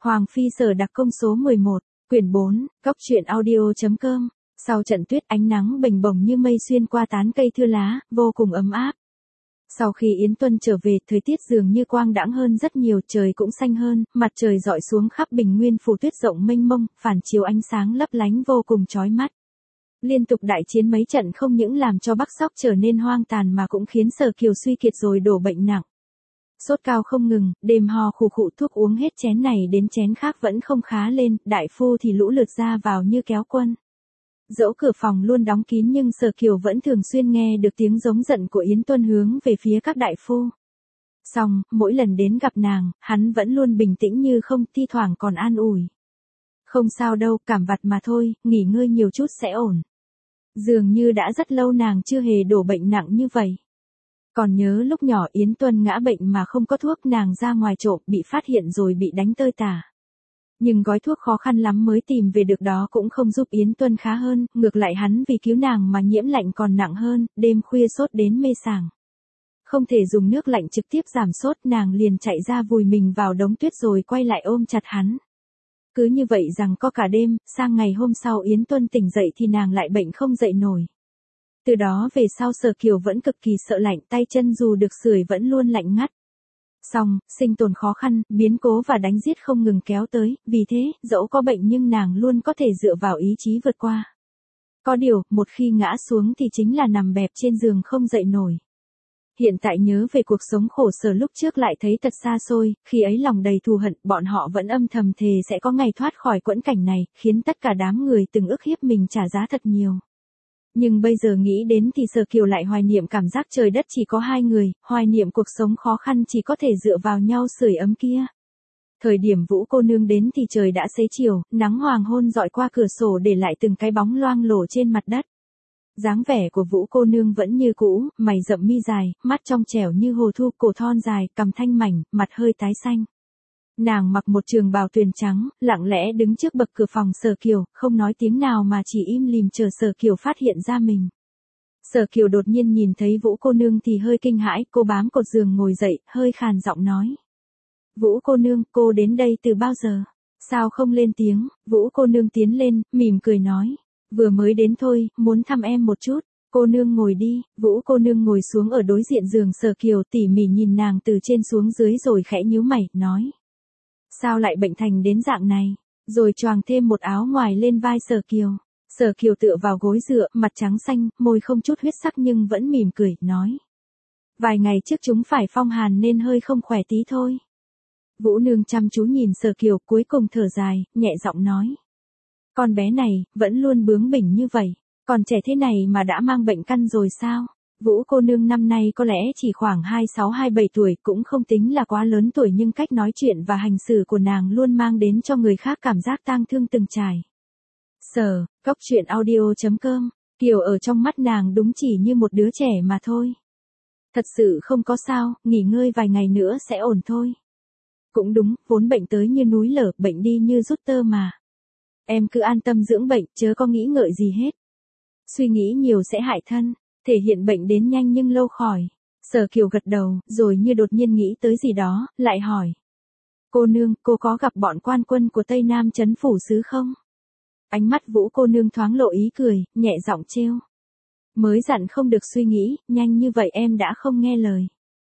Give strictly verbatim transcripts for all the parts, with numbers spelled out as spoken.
Hoàng Phi Sở đặc công số mười một, quyển bốn, góc truyện audio.com. Sau trận tuyết ánh nắng bềnh bồng như mây xuyên qua tán cây thưa lá, vô cùng ấm áp. Sau khi Yến Tuân trở về, thời tiết dường như quang đãng hơn rất nhiều, trời cũng xanh hơn, mặt trời rọi xuống khắp bình nguyên phủ tuyết rộng mênh mông, phản chiếu ánh sáng lấp lánh vô cùng chói mắt. Liên tục đại chiến mấy trận không những làm cho Bắc Sóc trở nên hoang tàn mà cũng khiến Sở Kiều suy kiệt rồi đổ bệnh nặng. Sốt cao không ngừng, đêm ho khù khụ, thuốc uống hết chén này đến chén khác vẫn không khá lên, đại phu thì lũ lượt ra vào như kéo quân. Dẫu cửa phòng luôn đóng kín nhưng Sở Kiều vẫn thường xuyên nghe được tiếng giống giận của Yến Tuân hướng về phía các đại phu. Song, mỗi lần đến gặp nàng, hắn vẫn luôn bình tĩnh như không, thi thoảng còn an ủi. Không sao đâu, cảm vặt mà thôi, nghỉ ngơi nhiều chút sẽ ổn. Dường như đã rất lâu nàng chưa hề đổ bệnh nặng như vậy. Còn nhớ lúc nhỏ Yến Tuân ngã bệnh mà không có thuốc, nàng ra ngoài trộm bị phát hiện rồi bị đánh tơi tả. Nhưng gói thuốc khó khăn lắm mới tìm về được đó cũng không giúp Yến Tuân khá hơn, ngược lại hắn vì cứu nàng mà nhiễm lạnh còn nặng hơn, đêm khuya sốt đến mê sảng. Không thể dùng nước lạnh trực tiếp giảm sốt, nàng liền chạy ra vùi mình vào đống tuyết rồi quay lại ôm chặt hắn. Cứ như vậy rằng có cả đêm, sang ngày hôm sau Yến Tuân tỉnh dậy thì nàng lại bệnh không dậy nổi. Từ đó về sau Sở Kiều vẫn cực kỳ sợ lạnh, tay chân dù được sưởi vẫn luôn lạnh ngắt. Song, sinh tồn khó khăn, biến cố và đánh giết không ngừng kéo tới, vì thế, dẫu có bệnh nhưng nàng luôn có thể dựa vào ý chí vượt qua. Có điều, một khi ngã xuống thì chính là nằm bẹp trên giường không dậy nổi. Hiện tại nhớ về cuộc sống khổ sở lúc trước lại thấy thật xa xôi, khi ấy lòng đầy thù hận, bọn họ vẫn âm thầm thề sẽ có ngày thoát khỏi quẫn cảnh này, khiến tất cả đám người từng ức hiếp mình trả giá thật nhiều. Nhưng bây giờ nghĩ đến thì Sở Kiều lại hoài niệm cảm giác trời đất chỉ có hai người, hoài niệm cuộc sống khó khăn chỉ có thể dựa vào nhau sưởi ấm kia. Thời điểm Vũ cô nương đến thì trời đã xế chiều, nắng hoàng hôn dọi qua cửa sổ để lại từng cái bóng loang lổ trên mặt đất. Dáng vẻ của Vũ cô nương vẫn như cũ, mày rậm mi dài, mắt trong trẻo như hồ thu, cổ thon dài, cằm thanh mảnh, mặt hơi tái xanh. Nàng mặc một trường bào tuyền trắng, lặng lẽ đứng trước bậc cửa phòng Sở Kiều, không nói tiếng nào mà chỉ im lìm chờ Sở Kiều phát hiện ra mình. Sở Kiều đột nhiên nhìn thấy Vũ cô nương thì hơi kinh hãi, cô bám cột giường ngồi dậy, hơi khàn giọng nói. Vũ cô nương, cô đến đây từ bao giờ? Sao không lên tiếng? Vũ cô nương tiến lên, mỉm cười nói. Vừa mới đến thôi, muốn thăm em một chút. Cô nương ngồi đi. Vũ cô nương ngồi xuống ở đối diện giường Sở Kiều, tỉ mỉ nhìn nàng từ trên xuống dưới rồi khẽ nhíu mày, nói. Sao lại bệnh thành đến dạng này? Rồi choàng thêm một áo ngoài lên vai Sở Kiều. Sở Kiều tựa vào gối dựa, mặt trắng xanh, môi không chút huyết sắc nhưng vẫn mỉm cười, nói. Vài ngày trước chúng phải phong hàn nên hơi không khỏe tí thôi. Vũ nương chăm chú nhìn Sở Kiều, cuối cùng thở dài, nhẹ giọng nói. Con bé này, vẫn luôn bướng bỉnh như vậy, còn trẻ thế này mà đã mang bệnh căn rồi sao? Vũ cô nương năm nay có lẽ chỉ khoảng hai mươi sáu hai mươi bảy tuổi, cũng không tính là quá lớn tuổi nhưng cách nói chuyện và hành xử của nàng luôn mang đến cho người khác cảm giác tang thương từng trải. Sở, góc truyện audio.com, Kiều ở trong mắt nàng đúng chỉ như một đứa trẻ mà thôi. Thật sự không có sao, nghỉ ngơi vài ngày nữa sẽ ổn thôi. Cũng đúng, vốn bệnh tới như núi lở, bệnh đi như rút tơ mà. Em cứ an tâm dưỡng bệnh, chớ có nghĩ ngợi gì hết. Suy nghĩ nhiều sẽ hại thân. Thể hiện bệnh đến nhanh nhưng lâu khỏi. Sở Kiều gật đầu, rồi như đột nhiên nghĩ tới gì đó, lại hỏi. Cô nương, cô có gặp bọn quan quân của Tây Nam trấn phủ sứ không? Ánh mắt Vũ cô nương thoáng lộ ý cười, nhẹ giọng trêu. Mới dặn không được suy nghĩ, nhanh như vậy em đã không nghe lời.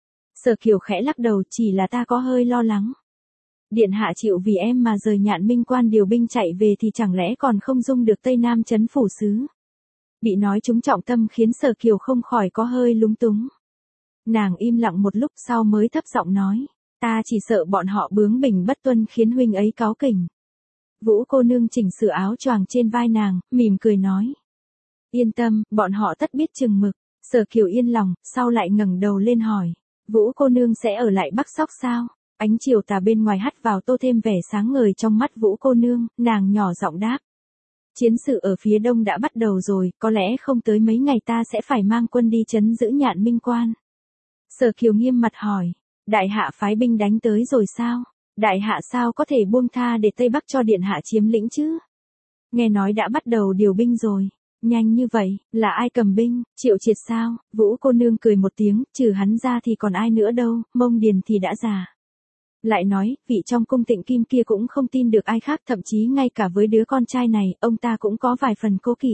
Sở Kiều khẽ lắc đầu, chỉ là ta có hơi lo lắng. Điện hạ chịu vì em mà rời Nhạn Minh Quan điều binh chạy về thì chẳng lẽ còn không dung được Tây Nam trấn phủ sứ? Bị nói trúng trọng tâm khiến Sở Kiều không khỏi có hơi lúng túng. Nàng im lặng một lúc sau mới thấp giọng nói, ta chỉ sợ bọn họ bướng bỉnh bất tuân khiến huynh ấy cáu kỉnh. Vũ cô nương chỉnh sửa áo choàng trên vai nàng, mỉm cười nói. Yên tâm, bọn họ tất biết chừng mực. Sở Kiều yên lòng, sau lại ngẩng đầu lên hỏi, Vũ cô nương sẽ ở lại Bắc Sóc sao? Ánh chiều tà bên ngoài hắt vào tô thêm vẻ sáng ngời trong mắt Vũ cô nương, nàng nhỏ giọng đáp. Chiến sự ở phía đông đã bắt đầu rồi, có lẽ không tới mấy ngày ta sẽ phải mang quân đi trấn giữ Nhạn Minh Quan. Sở Kiều nghiêm mặt hỏi, đại hạ phái binh đánh tới rồi sao? Đại hạ sao có thể buông tha để Tây Bắc cho điện hạ chiếm lĩnh chứ? Nghe nói đã bắt đầu điều binh rồi. Nhanh như vậy, là ai cầm binh, Triệu Triệt sao? Vũ cô nương cười một tiếng, trừ hắn ra thì còn ai nữa đâu, Mông Điền thì đã già. Lại nói, vị trong cung Tịnh Kim kia cũng không tin được ai khác, thậm chí ngay cả với đứa con trai này, ông ta cũng có vài phần cố kỵ.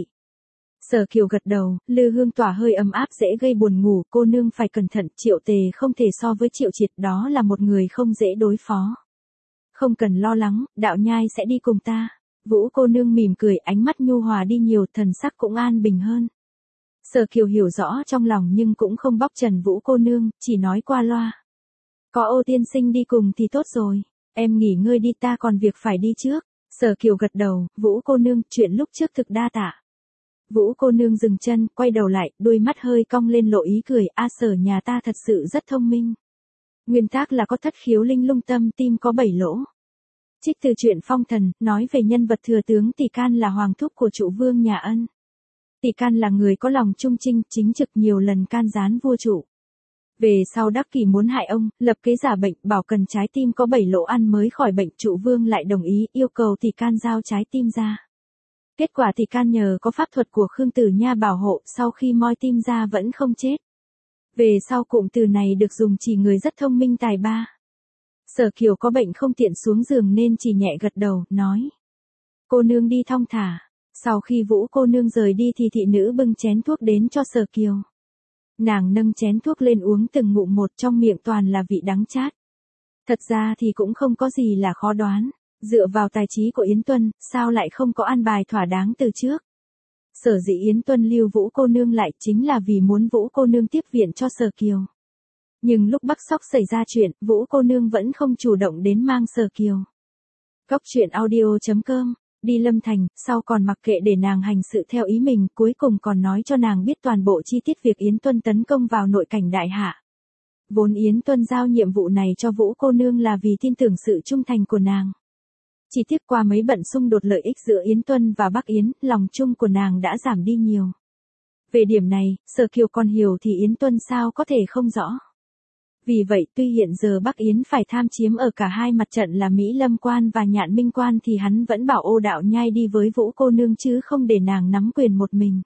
Sở Kiều gật đầu, lư hương tỏa hơi ấm áp dễ gây buồn ngủ, cô nương phải cẩn thận, Triệu Tề không thể so với Triệu Triệt, đó là một người không dễ đối phó. Không cần lo lắng, đạo nhai sẽ đi cùng ta. Vũ cô nương mỉm cười, ánh mắt nhu hòa đi nhiều, thần sắc cũng an bình hơn. Sở Kiều hiểu rõ trong lòng nhưng cũng không bóc trần Vũ cô nương, chỉ nói qua loa. Có Ô tiên sinh đi cùng thì tốt rồi, em nghỉ ngơi đi, ta còn việc phải đi trước. Sở Kiều gật đầu, Vũ cô nương, chuyện lúc trước thực đa tạ. Vũ cô nương dừng chân, quay đầu lại, đôi mắt hơi cong lên lộ ý cười, a Sở nhà ta thật sự rất thông minh. Nguyên tác là có thất khiếu linh lung tâm, tim có bảy lỗ. Trích từ truyện Phong Thần, nói về nhân vật thừa tướng Tỷ Can là hoàng thúc của trụ vương nhà Ân. Tỷ Can là người có lòng trung trinh, chính trực, nhiều lần can gián vua trụ. Về sau đắc kỷ muốn hại ông, lập kế giả bệnh, bảo cần trái tim có bảy lỗ ăn mới khỏi bệnh, trụ vương lại đồng ý, yêu cầu Tỷ Can giao trái tim ra. Kết quả Tỷ Can nhờ có pháp thuật của Khương Tử Nha bảo hộ, sau khi moi tim ra vẫn không chết. Về sau cụm từ này được dùng chỉ người rất thông minh tài ba. Sở Kiều có bệnh không tiện xuống giường nên chỉ nhẹ gật đầu, nói. Cô nương đi thong thả. Sau khi Vũ cô nương rời đi thì thị nữ bưng chén thuốc đến cho Sở Kiều. Nàng nâng chén thuốc lên uống từng ngụm một, trong miệng toàn là vị đắng chát. Thật ra thì cũng không có gì là khó đoán. Dựa vào tài trí của Yến Tuân, sao lại không có an bài thỏa đáng từ trước. Sở dĩ Yến Tuân lưu Vũ cô nương lại chính là vì muốn Vũ cô nương tiếp viện cho Sở Kiều. Nhưng lúc Bắc Sóc xảy ra chuyện, Vũ cô nương vẫn không chủ động đến mang Sở Kiều. Góc truyện audio chấm com, đi Lâm Thành, sau còn mặc kệ để nàng hành sự theo ý mình, cuối cùng còn nói cho nàng biết toàn bộ chi tiết việc Yến Tuân tấn công vào nội cảnh đại hạ. Vốn Yến Tuân giao nhiệm vụ này cho Vũ cô nương là vì tin tưởng sự trung thành của nàng. Chỉ tiếc qua mấy bận xung đột lợi ích giữa Yến Tuân và Bắc Yến, lòng chung của nàng đã giảm đi nhiều. Về điểm này, Sở Kiều còn hiểu thì Yến Tuân sao có thể không rõ. Vì vậy tuy hiện giờ Bắc Yến phải tham chiếm ở cả hai mặt trận là Mỹ Lâm Quan và Nhạn Minh Quan thì hắn vẫn bảo Ô đạo nhai đi với Vũ cô nương chứ không để nàng nắm quyền một mình.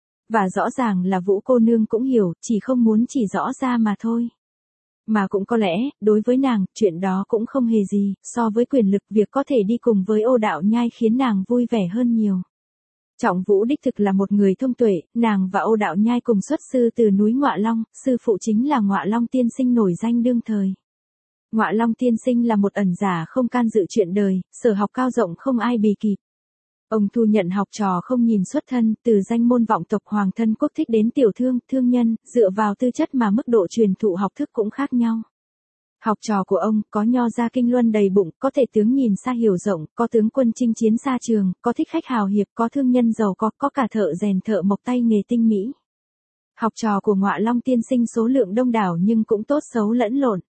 Và rõ ràng là Vũ cô nương cũng hiểu, chỉ không muốn chỉ rõ ra mà thôi. Mà cũng có lẽ, đối với nàng, chuyện đó cũng không hề gì, so với quyền lực việc có thể đi cùng với Ô đạo nhai khiến nàng vui vẻ hơn nhiều. Trọng Vũ đích thực là một người thông tuệ, nàng và Ô đạo nhai cùng xuất sư từ núi Ngọa Long, sư phụ chính là Ngọa Long tiên sinh nổi danh đương thời. Ngọa Long tiên sinh là một ẩn giả không can dự chuyện đời, sở học cao rộng không ai bì kịp. Ông thu nhận học trò không nhìn xuất thân, từ danh môn vọng tộc hoàng thân quốc thích đến tiểu thương, thương nhân, dựa vào tư chất mà mức độ truyền thụ học thức cũng khác nhau. Học trò của ông, có nho gia kinh luân đầy bụng, có thể tướng nhìn xa hiểu rộng, có tướng quân chinh chiến xa trường, có thích khách hào hiệp, có thương nhân giàu có, có cả thợ rèn thợ mộc tay nghề tinh mỹ. Học trò của Ngọa Long tiên sinh số lượng đông đảo nhưng cũng tốt xấu lẫn lộn.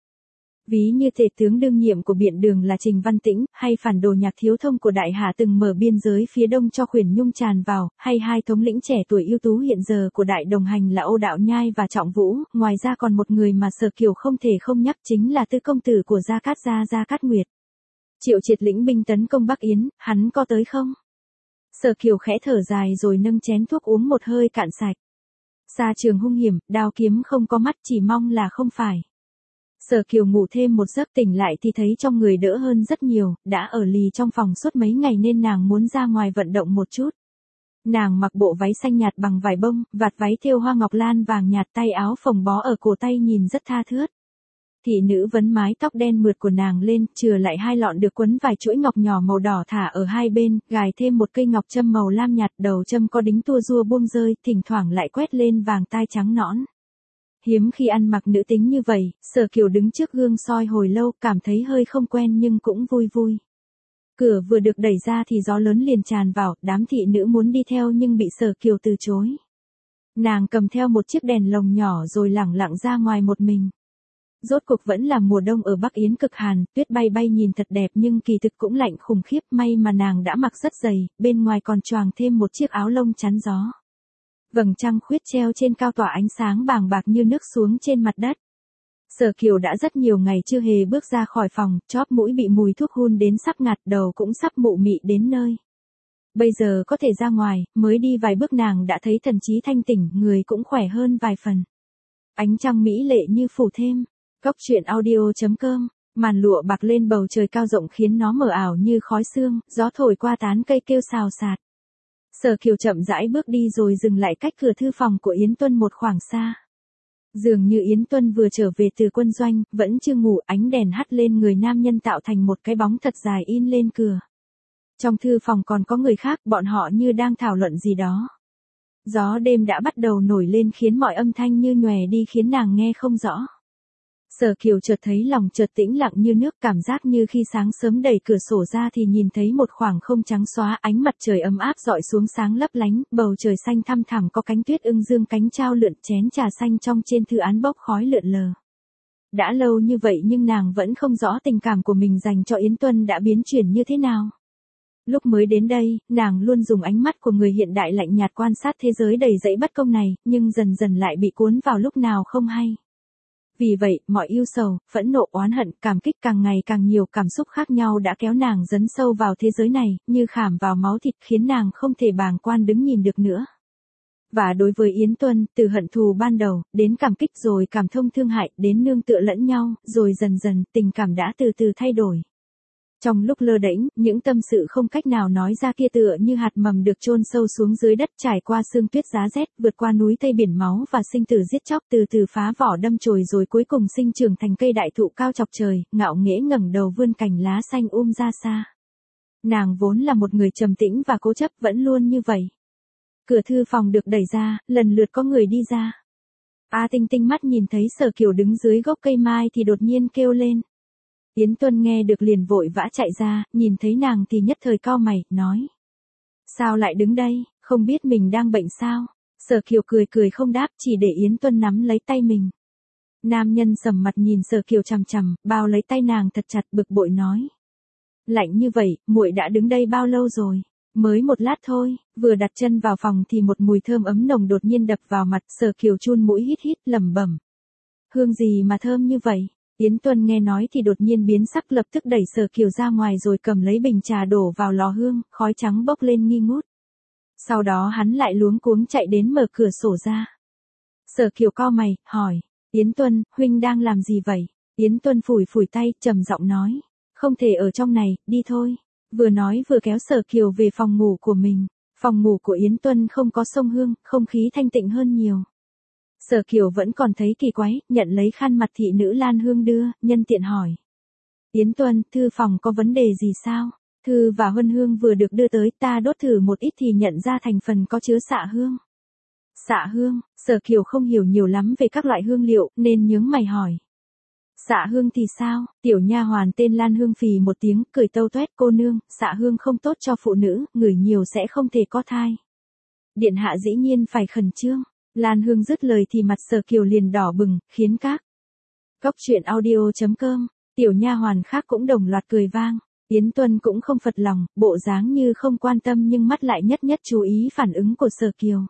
Ví như tể tướng đương nhiệm của Biện Đường là Trình Văn Tĩnh, hay phản đồ Nhạc Thiếu Thông của Đại Hạ từng mở biên giới phía đông cho Khuyển Nhung tràn vào, hay hai thống lĩnh trẻ tuổi ưu tú hiện giờ của Đại Đồng Hành là Ô đạo nhai và Trọng Vũ, ngoài ra còn một người mà Sở Kiều không thể không nhắc chính là tư công tử của Gia Cát Gia Gia Cát Nguyệt. Triệu Triệt lĩnh binh tấn công Bắc Yến, hắn có tới không? Sở Kiều khẽ thở dài rồi nâng chén thuốc uống một hơi cạn sạch. Xa trường hung hiểm, đao kiếm không có mắt, chỉ mong là không phải. Sở Kiều ngủ thêm một giấc, tỉnh lại thì thấy trong người đỡ hơn rất nhiều, đã ở lì trong phòng suốt mấy ngày nên nàng muốn ra ngoài vận động một chút. Nàng mặc bộ váy xanh nhạt bằng vải bông, vạt váy thêu hoa ngọc lan vàng nhạt, tay áo phồng bó ở cổ tay nhìn rất tha thướt. Thị nữ vấn mái tóc đen mượt của nàng lên, chừa lại hai lọn được quấn vài chuỗi ngọc nhỏ màu đỏ thả ở hai bên, gài thêm một cây ngọc châm màu lam nhạt, đầu châm có đính tua rua buông rơi, thỉnh thoảng lại quét lên vàng tai trắng nõn. Hiếm khi ăn mặc nữ tính như vậy, Sở Kiều đứng trước gương soi hồi lâu, cảm thấy hơi không quen nhưng cũng vui vui. Cửa vừa được đẩy ra thì gió lớn liền tràn vào, đám thị nữ muốn đi theo nhưng bị Sở Kiều từ chối. Nàng cầm theo một chiếc đèn lồng nhỏ rồi lẳng lặng ra ngoài một mình. Rốt cuộc vẫn là mùa đông ở Bắc Yến cực hàn, tuyết bay bay nhìn thật đẹp nhưng kỳ thực cũng lạnh khủng khiếp, may mà nàng đã mặc rất dày, bên ngoài còn choàng thêm một chiếc áo lông chắn gió. Vầng trăng khuyết treo trên cao tỏa ánh sáng bàng bạc như nước xuống trên mặt đất. Sở Kiều đã rất nhiều ngày chưa hề bước ra khỏi phòng, chóp mũi bị mùi thuốc hun đến sắp ngạt, đầu cũng sắp mụ mị đến nơi. Bây giờ có thể ra ngoài, mới đi vài bước nàng đã thấy thần trí thanh tỉnh, người cũng khỏe hơn vài phần. Ánh trăng mỹ lệ như phủ thêm. Góc truyện audio chấm com Màn lụa bạc lên bầu trời cao rộng khiến nó mờ ảo như khói sương, gió thổi qua tán cây kêu xào xạc. Sở Kiều chậm rãi bước đi rồi dừng lại cách cửa thư phòng của Yến Tuân một khoảng xa. Dường như Yến Tuân vừa trở về từ quân doanh, vẫn chưa ngủ, ánh đèn hắt lên người nam nhân tạo thành một cái bóng thật dài in lên cửa. Trong thư phòng còn có người khác, bọn họ như đang thảo luận gì đó. Gió đêm đã bắt đầu nổi lên khiến mọi âm thanh như nhòe đi khiến nàng nghe không rõ. Sở Kiều chợt thấy lòng chợt tĩnh lặng như nước, cảm giác như khi sáng sớm đẩy cửa sổ ra thì nhìn thấy một khoảng không trắng xóa, ánh mặt trời ấm áp rọi xuống sáng lấp lánh, bầu trời xanh thăm thẳm có cánh tuyết ưng dương cánh trao lượn, chén trà xanh trong trên thư án bốc khói lượn lờ. Đã lâu như vậy nhưng nàng vẫn không rõ tình cảm của mình dành cho Yến Tuân đã biến chuyển như thế nào. Lúc mới đến đây, nàng luôn dùng ánh mắt của người hiện đại lạnh nhạt quan sát thế giới đầy dẫy bất công này, nhưng dần dần lại bị cuốn vào lúc nào không hay. Vì vậy, mọi yêu sầu, phẫn nộ, oán hận, cảm kích càng ngày càng nhiều cảm xúc khác nhau đã kéo nàng dấn sâu vào thế giới này, như khảm vào máu thịt khiến nàng không thể bàng quan đứng nhìn được nữa. Và đối với Yến Tuân, từ hận thù ban đầu, đến cảm kích rồi cảm thông thương hại, đến nương tựa lẫn nhau, rồi dần dần, tình cảm đã từ từ thay đổi. Trong lúc lơ đễnh, những tâm sự không cách nào nói ra kia tựa như hạt mầm được chôn sâu xuống dưới đất, trải qua sương tuyết giá rét, vượt qua núi Tây biển máu và sinh tử giết chóc, từ từ phá vỏ đâm chồi rồi cuối cùng sinh trưởng thành cây đại thụ cao chọc trời, ngạo nghễ ngẩng đầu vươn cành lá xanh um ra xa. Nàng vốn là một người trầm tĩnh và cố chấp, vẫn luôn như vậy. Cửa thư phòng được đẩy ra, lần lượt có người đi ra. A Tinh Tinh mắt nhìn thấy Sở Kiều đứng dưới gốc cây mai thì đột nhiên kêu lên. Yến Tuân nghe được liền vội vã chạy ra, nhìn thấy nàng thì nhất thời cau mày, nói. Sao lại đứng đây, không biết mình đang bệnh sao? Sở Kiều cười cười không đáp, chỉ để Yến Tuân nắm lấy tay mình. Nam nhân sầm mặt nhìn Sở Kiều chằm chằm, bao lấy tay nàng thật chặt, bực bội nói. Lạnh như vậy, muội đã đứng đây bao lâu rồi? Mới một lát thôi. Vừa đặt chân vào phòng thì một mùi thơm ấm nồng đột nhiên đập vào mặt, Sở Kiều chun mũi hít hít, lẩm bẩm. Hương gì mà thơm như vậy? Yến Tuân nghe nói thì đột nhiên biến sắc, lập tức đẩy Sở Kiều ra ngoài rồi cầm lấy bình trà đổ vào lò hương, khói trắng bốc lên nghi ngút. Sau đó hắn lại luống cuống chạy đến mở cửa sổ ra. Sở Kiều cau mày, hỏi, Yến Tuân, huynh đang làm gì vậy? Yến Tuân phủi phủi tay, trầm giọng nói, không thể ở trong này, đi thôi. Vừa nói vừa kéo Sở Kiều về phòng ngủ của mình. Phòng ngủ của Yến Tuân không có xông hương, không khí thanh tịnh hơn nhiều. Sở Kiều vẫn còn thấy kỳ quái, nhận lấy khăn mặt thị nữ Lan Hương đưa, nhân tiện hỏi. Yến Tuân, thư phòng có vấn đề gì sao? Thư và huân hương vừa được đưa tới, ta đốt thử một ít thì nhận ra thành phần có chứa xạ hương. Xạ hương, Sở Kiều không hiểu nhiều lắm về các loại hương liệu, nên nhướng mày hỏi. Xạ hương thì sao? Tiểu nha hoàn tên Lan Hương phì một tiếng, cười tâu toét, cô nương, xạ hương không tốt cho phụ nữ, ngửi nhiều sẽ không thể có thai. Điện hạ dĩ nhiên phải khẩn trương. Lan Hương dứt lời thì mặt Sở Kiều liền đỏ bừng, khiến các góc truyện audio chấm com, tiểu nha hoàn khác cũng đồng loạt cười vang. Yến Tuân cũng không phật lòng, bộ dáng như không quan tâm nhưng mắt lại nhất nhất chú ý phản ứng của Sở Kiều.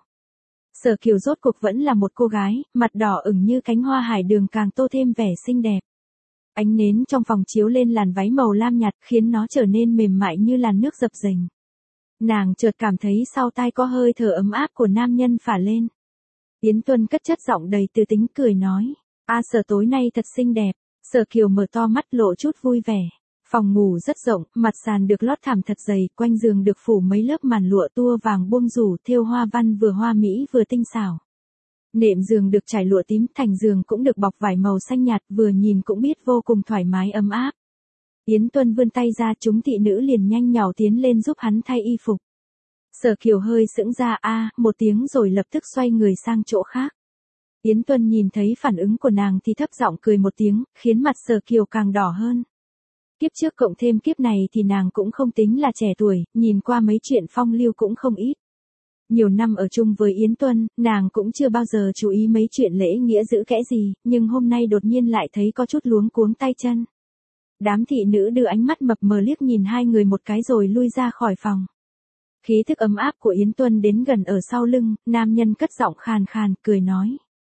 Sở Kiều rốt cuộc vẫn là một cô gái, mặt đỏ ửng như cánh hoa hải đường càng tô thêm vẻ xinh đẹp. Ánh nến trong phòng chiếu lên làn váy màu lam nhạt khiến nó trở nên mềm mại như làn nước dập dềnh. Nàng chợt cảm thấy sau tai có hơi thở ấm áp của nam nhân phả lên. Yến Tuân cất chất giọng đầy tư tính cười nói, a Sở tối nay thật xinh đẹp. Sở Kiều mở to mắt lộ chút vui vẻ. Phòng ngủ rất rộng, mặt sàn được lót thảm thật dày, quanh giường được phủ mấy lớp màn lụa tua vàng buông rủ thêu hoa văn vừa hoa mỹ vừa tinh xảo. Nệm giường được trải lụa tím, thành giường cũng được bọc vải màu xanh nhạt, vừa nhìn cũng biết vô cùng thoải mái ấm áp. Yến Tuân vươn tay ra, chúng thị nữ liền nhanh nhảu tiến lên giúp hắn thay y phục. Sở Kiều hơi sững ra a một tiếng rồi lập tức xoay người sang chỗ khác. Yến Tuân nhìn thấy phản ứng của nàng thì thấp giọng cười một tiếng, khiến mặt Sở Kiều càng đỏ hơn. Kiếp trước cộng thêm kiếp này thì nàng cũng không tính là trẻ tuổi, nhìn qua mấy chuyện phong lưu cũng không ít. Nhiều năm ở chung với Yến Tuân, nàng cũng chưa bao giờ chú ý mấy chuyện lễ nghĩa giữ kẽ gì, nhưng hôm nay đột nhiên lại thấy có chút luống cuống tay chân. Đám thị nữ đưa ánh mắt mập mờ liếc nhìn hai người một cái rồi lui ra khỏi phòng. Khí thức ấm áp của Yến Tuân đến gần ở sau lưng, nam nhân cất giọng khàn khàn, cười nói.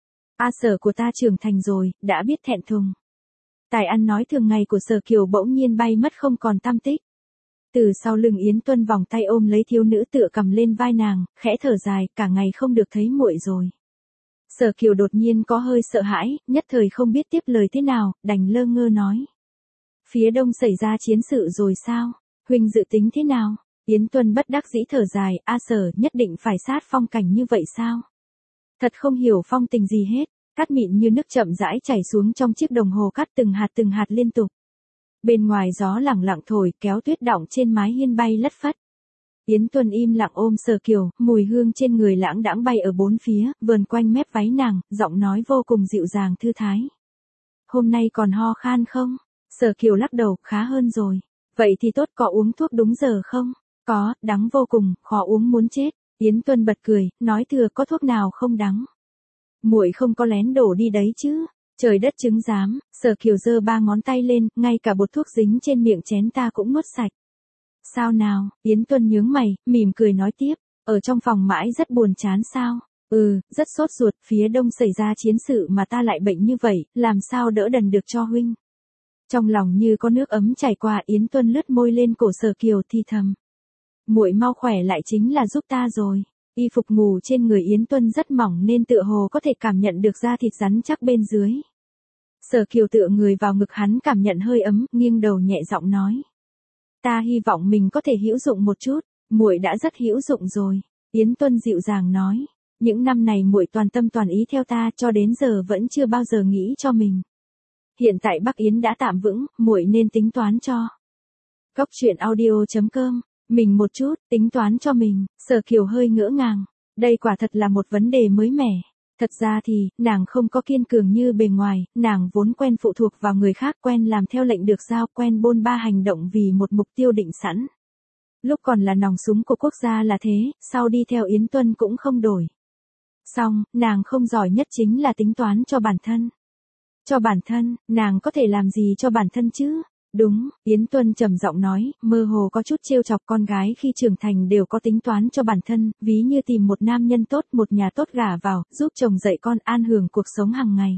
A Sở của ta trưởng thành rồi, đã biết thẹn thùng. Tài ăn nói thường ngày của Sở Kiều bỗng nhiên bay mất không còn tăm tích. Từ sau lưng Yến Tuân vòng tay ôm lấy thiếu nữ tựa cầm lên vai nàng, khẽ thở dài, cả ngày không được thấy muội rồi. Sở Kiều đột nhiên có hơi sợ hãi, nhất thời không biết tiếp lời thế nào, đành lơ ngơ nói. Phía đông xảy ra chiến sự rồi sao? Huynh dự tính thế nào? Yến Tuân bất đắc dĩ thở dài, a Sở nhất định phải sát phong cảnh như vậy sao? Thật không hiểu phong tình gì hết, cát mịn như nước chậm rãi chảy xuống trong chiếc đồng hồ cát từng hạt từng hạt liên tục. Bên ngoài gió lẳng lặng thổi kéo tuyết đọng trên mái hiên bay lất phất. Yến Tuân im lặng ôm Sở Kiều, mùi hương trên người lãng đãng bay ở bốn phía, vờn quanh mép váy nàng, giọng nói vô cùng dịu dàng thư thái. Hôm nay còn ho khan không? Sở Kiều lắc đầu, khá hơn rồi. Vậy thì tốt, có uống thuốc đúng giờ không? Có, đắng vô cùng, khó uống muốn chết. Yến Tuân bật cười, nói thừa có thuốc nào không đắng. Muội không có lén đổ đi đấy chứ? Trời đất chứng giám, Sở Kiều giơ ba ngón tay lên, ngay cả bột thuốc dính trên miệng chén ta cũng nuốt sạch. Sao nào? Yến Tuân nhướng mày, mỉm cười nói tiếp, ở trong phòng mãi rất buồn chán sao? Ừ, rất sốt ruột, phía đông xảy ra chiến sự mà ta lại bệnh như vậy, làm sao đỡ đần được cho huynh? Trong lòng như có nước ấm chảy qua, Yến Tuân lướt môi lên cổ Sở Kiều thì thầm. Muội mau khỏe lại chính là giúp ta rồi. Y phục ngủ trên người Yến Tuân rất mỏng nên tựa hồ có thể cảm nhận được da thịt rắn chắc bên dưới. Sở Kiều tựa người vào ngực hắn cảm nhận hơi ấm, nghiêng đầu nhẹ giọng nói. Ta hy vọng mình có thể hữu dụng một chút, muội đã rất hữu dụng rồi. Yến Tuân dịu dàng nói. Những năm này muội toàn tâm toàn ý theo ta cho đến giờ vẫn chưa bao giờ nghĩ cho mình. Hiện tại Bắc Yến đã tạm vững, muội nên tính toán cho. Góc truyện audio chấm com, mình một chút, tính toán cho mình, Sở Kiều hơi ngỡ ngàng. Đây quả thật là một vấn đề mới mẻ. Thật ra thì, nàng không có kiên cường như bề ngoài, nàng vốn quen phụ thuộc vào người khác, quen làm theo lệnh được giao, quen bôn ba hành động vì một mục tiêu định sẵn. Lúc còn là nòng súng của quốc gia là thế, sau đi theo Yến Tuân cũng không đổi. Xong, nàng không giỏi nhất chính là tính toán cho bản thân. Cho bản thân, nàng có thể làm gì cho bản thân chứ? Đúng, Yến Tuân trầm giọng nói, mơ hồ có chút trêu chọc con gái khi trưởng thành đều có tính toán cho bản thân, ví như tìm một nam nhân tốt, một nhà tốt gả vào, giúp chồng dạy con an hưởng cuộc sống hàng ngày.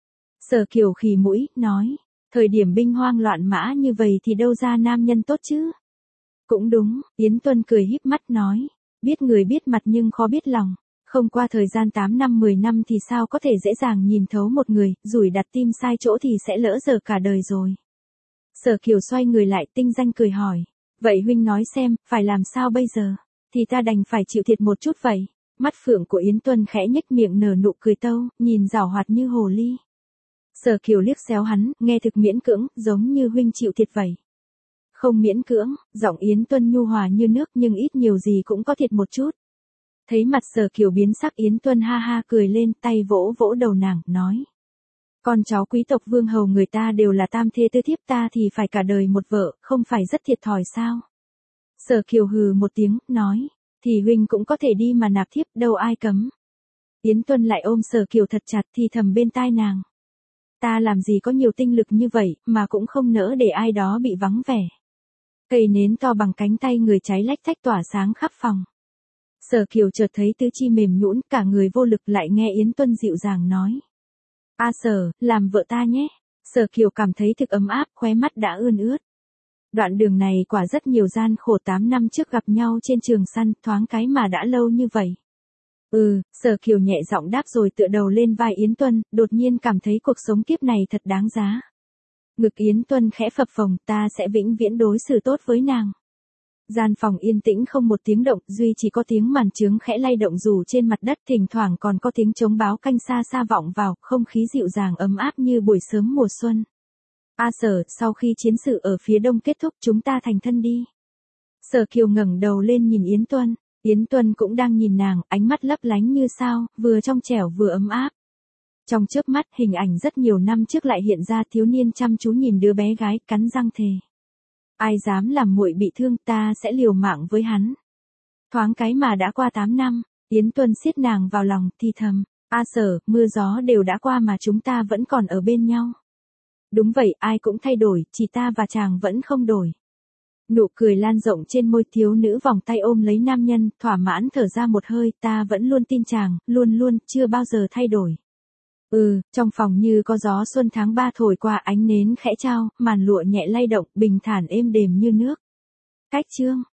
Sở Kiều khì mũi, nói, thời điểm binh hoang loạn mã như vậy thì đâu ra nam nhân tốt chứ? Cũng đúng, Yến Tuân cười híp mắt nói, biết người biết mặt nhưng khó biết lòng. Không qua thời gian tám năm mười năm thì sao có thể dễ dàng nhìn thấu một người, rủi đặt tim sai chỗ thì sẽ lỡ dở cả đời rồi. Sở Kiều xoay người lại tinh danh cười hỏi. Vậy huynh nói xem, phải làm sao bây giờ? Thì ta đành phải chịu thiệt một chút vậy. Mắt phượng của Yến Tuân khẽ nhếch miệng nở nụ cười tâu, nhìn giảo hoạt như hồ ly. Sở Kiều liếc xéo hắn, nghe thực miễn cưỡng, giống như huynh chịu thiệt vậy. Không miễn cưỡng, giọng Yến Tuân nhu hòa như nước nhưng ít nhiều gì cũng có thiệt một chút. Thấy mặt Sở Kiều biến sắc Yến Tuân ha ha cười lên, tay vỗ vỗ đầu nàng, nói. Con cháu quý tộc vương hầu người ta đều là tam thê tứ thiếp, ta thì phải cả đời một vợ, không phải rất thiệt thòi sao? Sở Kiều hừ một tiếng, nói. Thì huynh cũng có thể đi mà nạp thiếp, đâu ai cấm. Yến Tuân lại ôm Sở Kiều thật chặt thì thầm bên tai nàng. Ta làm gì có nhiều tinh lực như vậy, mà cũng không nỡ để ai đó bị vắng vẻ. Cây nến to bằng cánh tay người cháy lách thách tỏa sáng khắp phòng. Sở Kiều chợt thấy tứ chi mềm nhũn, cả người vô lực, lại nghe Yến Tuân dịu dàng nói. A Sở, làm vợ ta nhé. Sở Kiều cảm thấy thực ấm áp, khóe mắt đã ươn ướt. Đoạn đường này quả rất nhiều gian khổ, tám năm trước gặp nhau trên trường săn, thoáng cái mà đã lâu như vậy. Ừ, Sở Kiều nhẹ giọng đáp rồi tựa đầu lên vai Yến Tuân, đột nhiên cảm thấy cuộc sống kiếp này thật đáng giá. Ngực Yến Tuân khẽ phập phồng, ta sẽ vĩnh viễn đối xử tốt với nàng. Gian phòng yên tĩnh không một tiếng động, duy chỉ có tiếng màn trướng khẽ lay động rủ trên mặt đất, thỉnh thoảng còn có tiếng trống báo canh xa xa vọng vào, không khí dịu dàng ấm áp như buổi sớm mùa xuân. A Sở, sau khi chiến sự ở phía đông kết thúc chúng ta thành thân đi. Sở Kiều ngẩng đầu lên nhìn Yến Tuân, Yến Tuân cũng đang nhìn nàng, ánh mắt lấp lánh như sao, vừa trong trẻo vừa ấm áp. Trong chớp mắt, hình ảnh rất nhiều năm trước lại hiện ra, thiếu niên chăm chú nhìn đứa bé gái, cắn răng thề. Ai dám làm muội bị thương, ta sẽ liều mạng với hắn. Thoáng cái mà đã qua tám năm, Yến Tuân siết nàng vào lòng, thì thầm, A Sở, mưa gió đều đã qua mà chúng ta vẫn còn ở bên nhau. Đúng vậy, ai cũng thay đổi, chỉ ta và chàng vẫn không đổi. Nụ cười lan rộng trên môi, thiếu nữ vòng tay ôm lấy nam nhân, thỏa mãn thở ra một hơi, ta vẫn luôn tin chàng, luôn luôn, chưa bao giờ thay đổi. Ừ, trong phòng như có gió xuân tháng ba thổi qua, ánh nến khẽ trao, màn lụa nhẹ lay động, bình thản êm đềm như nước. Cách chương